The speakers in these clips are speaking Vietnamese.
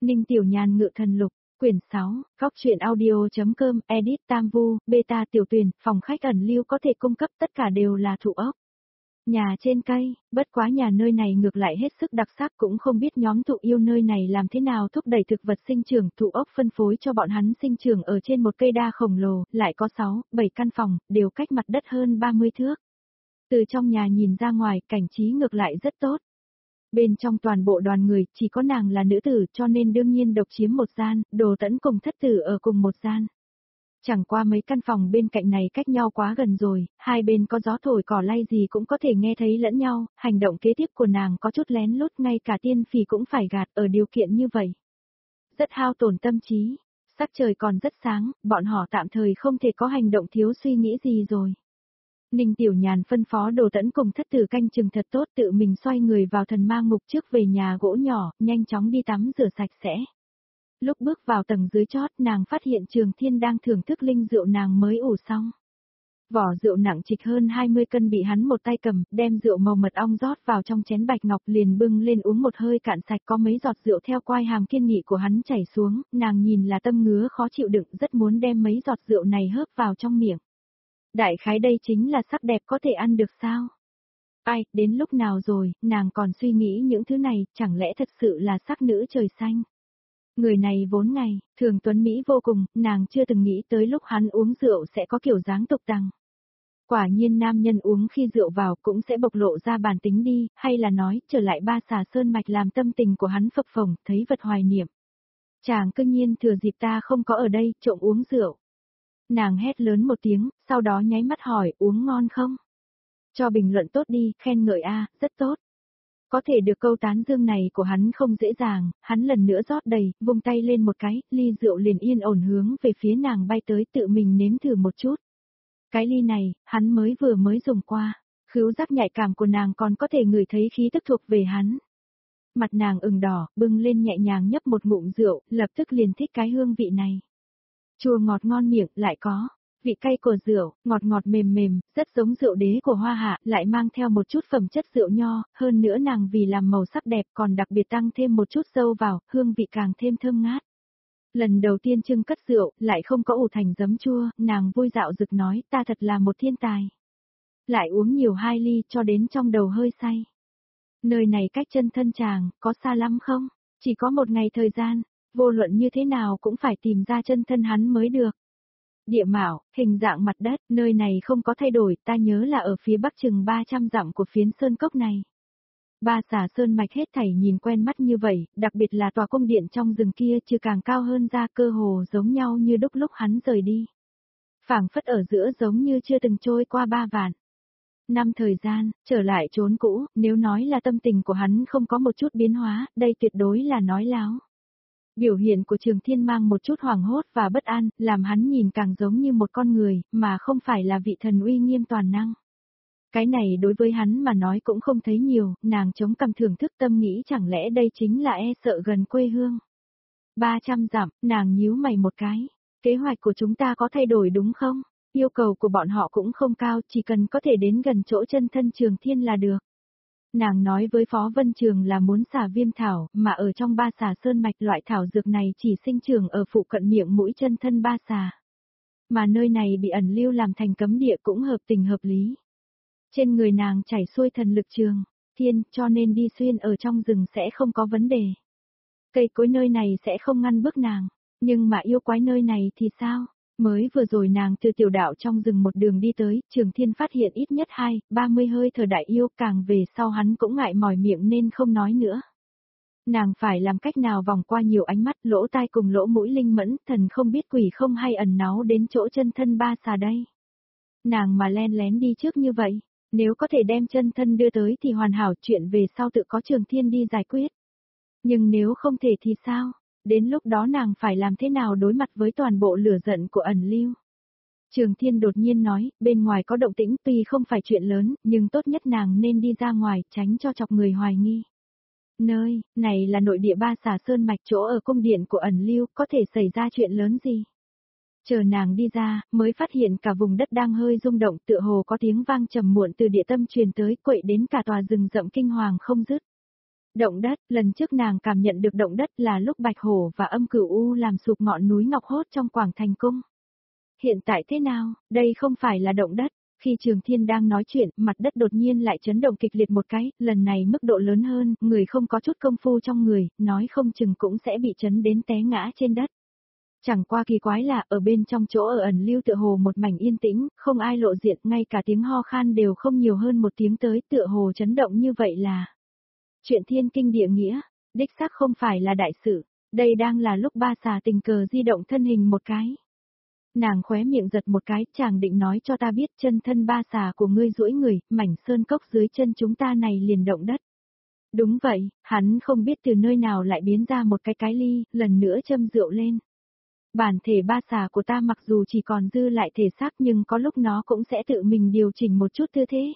Ninh Tiểu Nhàn ngự thần lục, quyển 6, góc truyện audio.com, edit Tam Vu, beta Tiểu Tuyền, phòng khách ẩn lưu có thể cung cấp tất cả đều là thụ ốc. Nhà trên cây, bất quá nhà nơi này ngược lại hết sức đặc sắc, cũng không biết nhóm thụ yêu nơi này làm thế nào thúc đẩy thực vật sinh trưởng, thụ ốc phân phối cho bọn hắn sinh trưởng ở trên một cây đa khổng lồ, lại có 6, 7 căn phòng, đều cách mặt đất hơn 30 thước. Từ trong nhà nhìn ra ngoài, cảnh trí ngược lại rất tốt. Bên trong toàn bộ đoàn người, chỉ có nàng là nữ tử, cho nên đương nhiên độc chiếm một gian, Đồ Tẫn cùng thất tử ở cùng một gian. Chẳng qua mấy căn phòng bên cạnh này cách nhau quá gần rồi, hai bên có gió thổi cỏ lay gì cũng có thể nghe thấy lẫn nhau, hành động kế tiếp của nàng có chút lén lút, ngay cả tiên phì cũng phải gạt ở điều kiện như vậy. Rất hao tổn tâm trí, sắc trời còn rất sáng, bọn họ tạm thời không thể có hành động thiếu suy nghĩ gì rồi. Ninh Tiểu Nhàn phân phó Đồ Tẫn cùng thất tử canh chừng thật tốt, tự mình xoay người vào thần ma ngục trước về nhà gỗ nhỏ, nhanh chóng đi tắm rửa sạch sẽ. Lúc bước vào tầng dưới chót, nàng phát hiện Trường Thiên đang thưởng thức linh rượu nàng mới ủ xong. Vỏ rượu nặng trịch hơn 20 cân bị hắn một tay cầm, đem rượu màu mật ong rót vào trong chén bạch ngọc, liền bưng lên uống một hơi cạn sạch, có mấy giọt rượu theo quai hàm kiên nghị của hắn chảy xuống, nàng nhìn là tâm ngứa khó chịu đựng, rất muốn đem mấy giọt rượu này hớp vào trong miệng. Đại khái đây chính là sắc đẹp có thể ăn được sao? Ai, đến lúc nào rồi, nàng còn suy nghĩ những thứ này, chẳng lẽ thật sự là sắc nữ trời xanh? Người này vốn ngày, thường tuấn Mỹ vô cùng, nàng chưa từng nghĩ tới lúc hắn uống rượu sẽ có kiểu dáng tục tằng. Quả nhiên nam nhân uống khi rượu vào cũng sẽ bộc lộ ra bản tính đi, hay là nói, trở lại Ba Xà Sơn Mạch làm tâm tình của hắn phập phồng, thấy vật hoài niệm. Chàng cương nhiên thừa dịp ta không có ở đây, trộm uống rượu. Nàng hét lớn một tiếng, sau đó nháy mắt hỏi, uống ngon không? Cho bình luận tốt đi, khen ngợi a, rất tốt. Có thể được câu tán dương này của hắn không dễ dàng, hắn lần nữa rót đầy, vung tay lên một cái, ly rượu liền yên ổn hướng về phía nàng bay tới, tự mình nếm thử một chút. Cái ly này, hắn mới dùng qua, khứu giác nhạy cảm của nàng còn có thể ngửi thấy khí tức thuộc về hắn. Mặt nàng ửng đỏ, bưng lên nhẹ nhàng nhấp một ngụm rượu, lập tức liền thích cái hương vị này. Chua ngọt ngon miệng, lại có vị cay của rượu, ngọt ngọt mềm mềm, rất giống rượu đế của Hoa Hạ, lại mang theo một chút phẩm chất rượu nho, hơn nữa nàng vì làm màu sắc đẹp còn đặc biệt tăng thêm một chút dâu vào, hương vị càng thêm thơm ngát. Lần đầu tiên trưng cất rượu, lại không có ủ thành giấm chua, nàng vui dạo rực nói, ta thật là một thiên tài. Lại uống nhiều 2 ly cho đến trong đầu hơi say. Nơi này cách chân thân chàng, có xa lắm không? Chỉ có 1 ngày thời gian, vô luận như thế nào cũng phải tìm ra chân thân hắn mới được. Địa mạo, hình dạng mặt đất, nơi này không có thay đổi, ta nhớ là ở phía bắc chừng 300 dặm của phiến sơn cốc này. Ba Xà Sơn Mạch hết thảy nhìn quen mắt như vậy, đặc biệt là tòa cung điện trong rừng kia chứ càng cao hơn ra, cơ hồ giống nhau như đúc lúc hắn rời đi. Phảng phất ở giữa giống như chưa từng trôi qua 3 vạn năm thời gian, trở lại chốn cũ, nếu nói là tâm tình của hắn không có một chút biến hóa, đây tuyệt đối là nói láo. Biểu hiện của Trường Thiên mang một chút hoảng hốt và bất an, làm hắn nhìn càng giống như một con người, mà không phải là vị thần uy nghiêm toàn năng. Cái này đối với hắn mà nói cũng không thấy nhiều, nàng chống cằm thưởng thức tâm nghĩ chẳng lẽ đây chính là e sợ gần quê hương. 300 dặm, nàng nhíu mày một cái. Kế hoạch của chúng ta có thay đổi đúng không? Yêu cầu của bọn họ cũng không cao, chỉ cần có thể đến gần chỗ chân thân Trường Thiên là được. Nàng nói với Phó Vân Trường là muốn xả viêm thảo, mà ở trong Ba Xà Sơn Mạch loại thảo dược này chỉ sinh trưởng ở phụ cận miệng mũi chân thân Ba Xà. Mà nơi này bị ẩn lưu làm thành cấm địa cũng hợp tình hợp lý. Trên người nàng chảy xuôi thần lực trường, thiên, cho nên đi xuyên ở trong rừng sẽ không có vấn đề. Cây cối nơi này sẽ không ngăn bước nàng, nhưng mà yêu quái nơi này thì sao? Mới vừa rồi nàng từ tiểu đạo trong rừng một đường đi tới, Trường Thiên phát hiện ít nhất 30 hơi thở đại yêu, càng về sau hắn cũng ngại mỏi miệng nên không nói nữa. Nàng phải làm cách nào vòng qua nhiều ánh mắt, lỗ tai cùng lỗ mũi linh mẫn, thần không biết quỷ không hay ẩn náu đến chỗ chân thân Ba Xà đây. Nàng mà len lén đi trước như vậy, nếu có thể đem chân thân đưa tới thì hoàn hảo, chuyện về sau tự có Trường Thiên đi giải quyết. Nhưng nếu không thể thì sao? Đến lúc đó nàng phải làm thế nào đối mặt với toàn bộ lửa giận của ẩn lưu? Trường Thiên đột nhiên nói, bên ngoài có động tĩnh, tuy không phải chuyện lớn, nhưng tốt nhất nàng nên đi ra ngoài, tránh cho chọc người hoài nghi. Nơi này là nội địa Ba Xà Sơn Mạch, chỗ ở cung điện của ẩn lưu, có thể xảy ra chuyện lớn gì? Chờ nàng đi ra, mới phát hiện cả vùng đất đang hơi rung động, tựa hồ có tiếng vang trầm muộn từ địa tâm truyền tới, quậy đến cả tòa rừng rậm kinh hoàng không dứt. Động đất, lần trước nàng cảm nhận được động đất là lúc Bạch Hổ và Âm Cửu U làm sụp ngọn núi Ngọc Hốt trong Quảng Thành Cung. Hiện tại thế nào, đây không phải là động đất. Khi Trường Thiên đang nói chuyện, mặt đất đột nhiên lại chấn động kịch liệt một cái, lần này mức độ lớn hơn, người không có chút công phu trong người, nói không chừng cũng sẽ bị chấn đến té ngã trên đất. Chẳng qua kỳ quái là, ở bên trong chỗ ở ẩn lưu tựa hồ một mảnh yên tĩnh, không ai lộ diện, ngay cả tiếng ho khan đều không nhiều hơn một tiếng tới, tựa hồ chấn động như vậy là chuyện thiên kinh địa nghĩa, đích xác không phải là đại sự, đây đang là lúc ba xà tình cờ di động thân hình một cái. Nàng khóe miệng giật một cái, chàng định nói cho ta biết chân thân ba xà của ngươi duỗi người, mảnh sơn cốc dưới chân chúng ta này liền động đất. Đúng vậy, hắn không biết từ nơi nào lại biến ra một cái ly, lần nữa châm rượu lên. Bản thể ba xà của ta mặc dù chỉ còn dư lại thể xác nhưng có lúc nó cũng sẽ tự mình điều chỉnh một chút tư thế.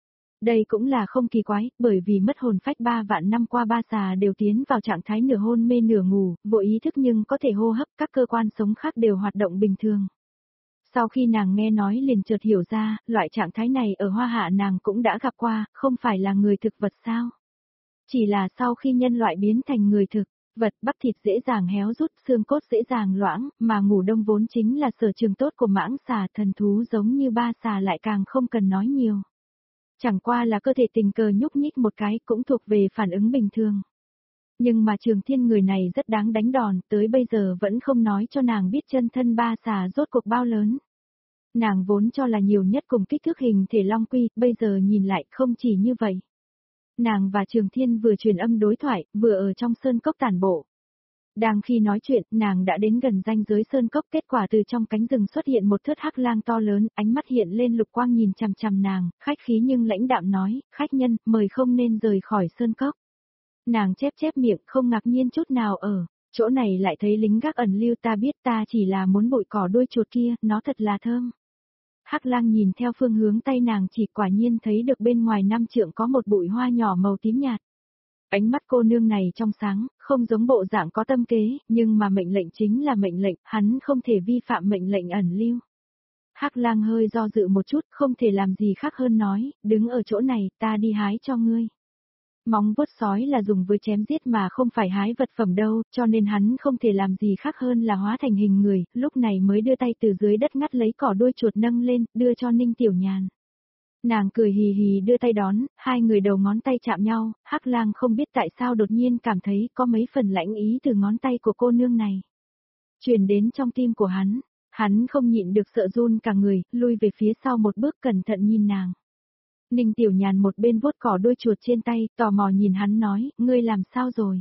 Đây cũng là không kỳ quái, bởi vì mất hồn phách 3 vạn năm qua ba xà đều tiến vào trạng thái nửa hôn mê nửa ngủ, vô ý thức nhưng có thể hô hấp, các cơ quan sống khác đều hoạt động bình thường. Sau khi nàng nghe nói liền chợt hiểu ra, loại trạng thái này ở Hoa Hạ nàng cũng đã gặp qua, không phải là người thực vật sao? Chỉ là sau khi nhân loại biến thành người thực vật, bắp thịt dễ dàng héo rút, xương cốt dễ dàng loãng, mà ngủ đông vốn chính là sở trường tốt của mãng xà, thần thú giống như ba xà lại càng không cần nói nhiều. Chẳng qua là cơ thể tình cờ nhúc nhích một cái cũng thuộc về phản ứng bình thường. Nhưng mà Trường Thiên người này rất đáng đánh đòn, tới bây giờ vẫn không nói cho nàng biết chân thân ba xà rốt cuộc bao lớn. Nàng vốn cho là nhiều nhất cùng kích thước hình thể long quy, bây giờ nhìn lại không chỉ như vậy. Nàng và Trường Thiên vừa truyền âm đối thoại, vừa ở trong sơn cốc tản bộ. Đang khi nói chuyện, nàng đã đến gần ranh giới sơn cốc, kết quả từ trong cánh rừng xuất hiện một thớt hắc lang to lớn, ánh mắt hiện lên lục quang nhìn chằm chằm nàng, khách khí nhưng lãnh đạm nói, khách nhân, mời không nên rời khỏi sơn cốc. Nàng chép chép miệng, không ngạc nhiên chút nào ở chỗ này lại thấy lính gác ẩn lưu, ta biết ta chỉ là muốn bụi cỏ đuôi chuột kia, nó thật là thơm. Hắc lang nhìn theo phương hướng tay nàng chỉ, quả nhiên thấy được bên ngoài 5 trượng có một bụi hoa nhỏ màu tím nhạt. Ánh mắt cô nương này trong sáng, không giống bộ dạng có tâm kế, nhưng mà mệnh lệnh chính là mệnh lệnh, hắn không thể vi phạm mệnh lệnh ẩn lưu. Hắc lang hơi do dự một chút, không thể làm gì khác hơn nói, đứng ở chỗ này, ta đi hái cho ngươi. Móng vuốt sói là dùng với chém giết mà không phải hái vật phẩm đâu, cho nên hắn không thể làm gì khác hơn là hóa thành hình người, lúc này mới đưa tay từ dưới đất ngắt lấy cỏ đuôi chuột nâng lên, đưa cho Ninh Tiểu Nhàn. Nàng cười hì hì đưa tay đón, hai người đầu ngón tay chạm nhau, Hắc lang không biết tại sao đột nhiên cảm thấy có mấy phần lãnh ý từ ngón tay của cô nương này. Truyền đến trong tim của hắn không nhịn được sợ run cả người, lui về phía sau một bước cẩn thận nhìn nàng. Ninh Tiểu Nhàn một bên vuốt cỏ đuôi chuột trên tay, tò mò nhìn hắn nói, ngươi làm sao rồi?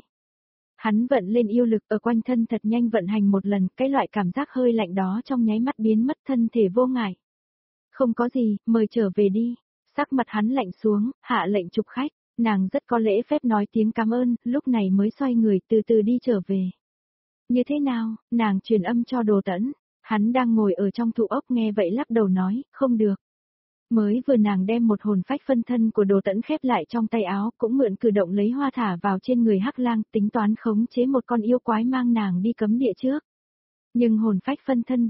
Hắn vận lên yêu lực ở quanh thân thật nhanh vận hành một lần, cái loại cảm giác hơi lạnh đó trong nháy mắt biến mất, thân thể vô ngại. Không có gì, mời trở về đi. Sắc mặt hắn lạnh xuống, hạ lệnh chụp khách, nàng rất có lễ phép nói tiếng cảm ơn, lúc này mới xoay người từ từ đi trở về. Như thế nào, nàng truyền âm cho Đồ Tẫn, hắn đang ngồi ở trong thụ ốc nghe vậy lắc đầu nói, không được. Mới vừa nàng đem một hồn phách phân thân của Đồ Tẫn khép lại trong tay áo, cũng mượn cử động lấy hoa thả vào trên người Hắc lang, tính toán khống chế một con yêu quái mang nàng đi cấm địa trước. Nhưng hồn phách phân thân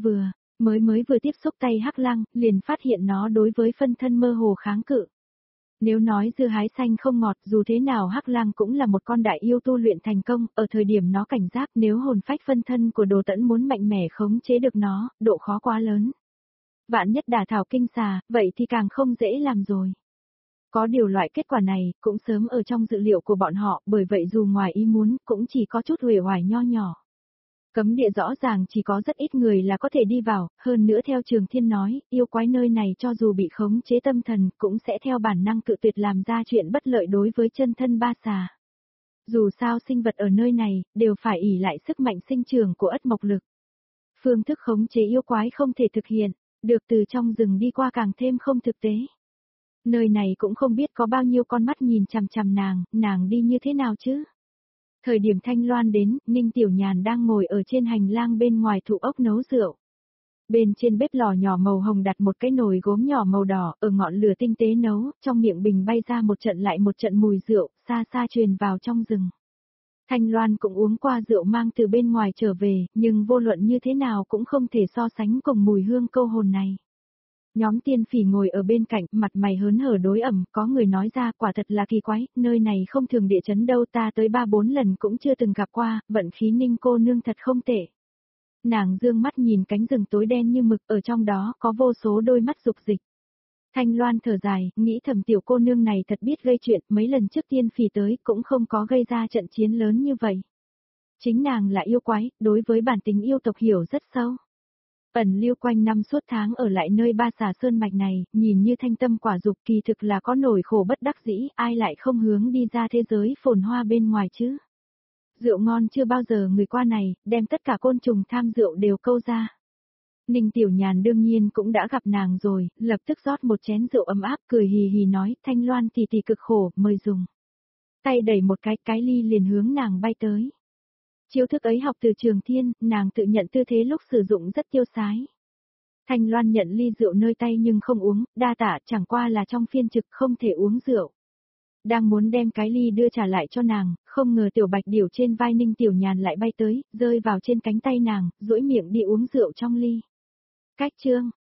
mới vừa tiếp xúc tay Hắc lang, liền phát hiện nó đối với phân thân mơ hồ kháng cự. Nếu nói dưa hái xanh không ngọt, dù thế nào Hắc lang cũng là một con đại yêu tu luyện thành công, ở thời điểm nó cảnh giác, nếu hồn phách phân thân của Đồ Tẫn muốn mạnh mẽ khống chế được nó, độ khó quá lớn. Vạn nhất đả thảo kinh xà, vậy thì càng không dễ làm rồi. Có điều loại kết quả này, cũng sớm ở trong dự liệu của bọn họ, bởi vậy dù ngoài ý muốn, cũng chỉ có chút uể oải nho nhỏ. Cấm địa rõ ràng chỉ có rất ít người là có thể đi vào, hơn nữa theo Trường Thiên nói, yêu quái nơi này cho dù bị khống chế tâm thần, cũng sẽ theo bản năng cự tuyệt làm ra chuyện bất lợi đối với chân thân ba xà. Dù sao sinh vật ở nơi này, đều phải ỷ lại sức mạnh sinh trưởng của ất mộc lực. Phương thức khống chế yêu quái không thể thực hiện, được từ trong rừng đi qua càng thêm không thực tế. Nơi này cũng không biết có bao nhiêu con mắt nhìn chằm chằm nàng đi như thế nào chứ. Thời điểm Thanh Loan đến, Ninh Tiểu Nhàn đang ngồi ở trên hành lang bên ngoài thụ ốc nấu rượu. Bên trên bếp lò nhỏ màu hồng đặt một cái nồi gốm nhỏ màu đỏ, ở ngọn lửa tinh tế nấu, trong miệng bình bay ra một trận lại một trận mùi rượu, xa xa truyền vào trong rừng. Thanh Loan cũng uống qua rượu mang từ bên ngoài trở về, nhưng vô luận như thế nào cũng không thể so sánh cùng mùi hương câu hồn này. Nhóm Tiên Phỉ ngồi ở bên cạnh, mặt mày hớn hở đối ẩm, có người nói ra quả thật là kỳ quái, nơi này không thường địa chấn đâu, ta tới 3-4 lần cũng chưa từng gặp qua, vận khí Ninh cô nương thật không tệ. Nàng dương mắt nhìn cánh rừng tối đen như mực, ở trong đó có vô số đôi mắt dục dịch. Thanh Loan thở dài, nghĩ thầm tiểu cô nương này thật biết gây chuyện, mấy lần trước Tiên Phỉ tới cũng không có gây ra trận chiến lớn như vậy. Chính nàng là yêu quái, đối với bản tính yêu tộc hiểu rất sâu. Ẩn lưu quanh năm suốt tháng ở lại nơi Ba Xà Sơn mạch này, nhìn như thanh tâm quả dục, kỳ thực là có nỗi khổ bất đắc dĩ, ai lại không hướng đi ra thế giới phồn hoa bên ngoài chứ. Rượu ngon chưa bao giờ người qua này, đem tất cả côn trùng tham rượu đều câu ra. Ninh Tiểu Nhàn đương nhiên cũng đã gặp nàng rồi, lập tức rót một chén rượu ấm áp, cười hì hì nói, Thanh Loan tỷ tỷ cực khổ, mời dùng. Tay đẩy một cái ly liền hướng nàng bay tới. Chiêu thức ấy học từ Trường Thiên, nàng tự nhận tư thế lúc sử dụng rất tiêu sái. Thanh Loan nhận ly rượu nơi tay nhưng không uống, đa tạ, chẳng qua là trong phiên trực không thể uống rượu. Đang muốn đem cái ly đưa trả lại cho nàng, không ngờ tiểu bạch điểu trên vai Ninh Tiểu Nhàn lại bay tới, rơi vào trên cánh tay nàng, duỗi miệng đi uống rượu trong ly. Cách chương,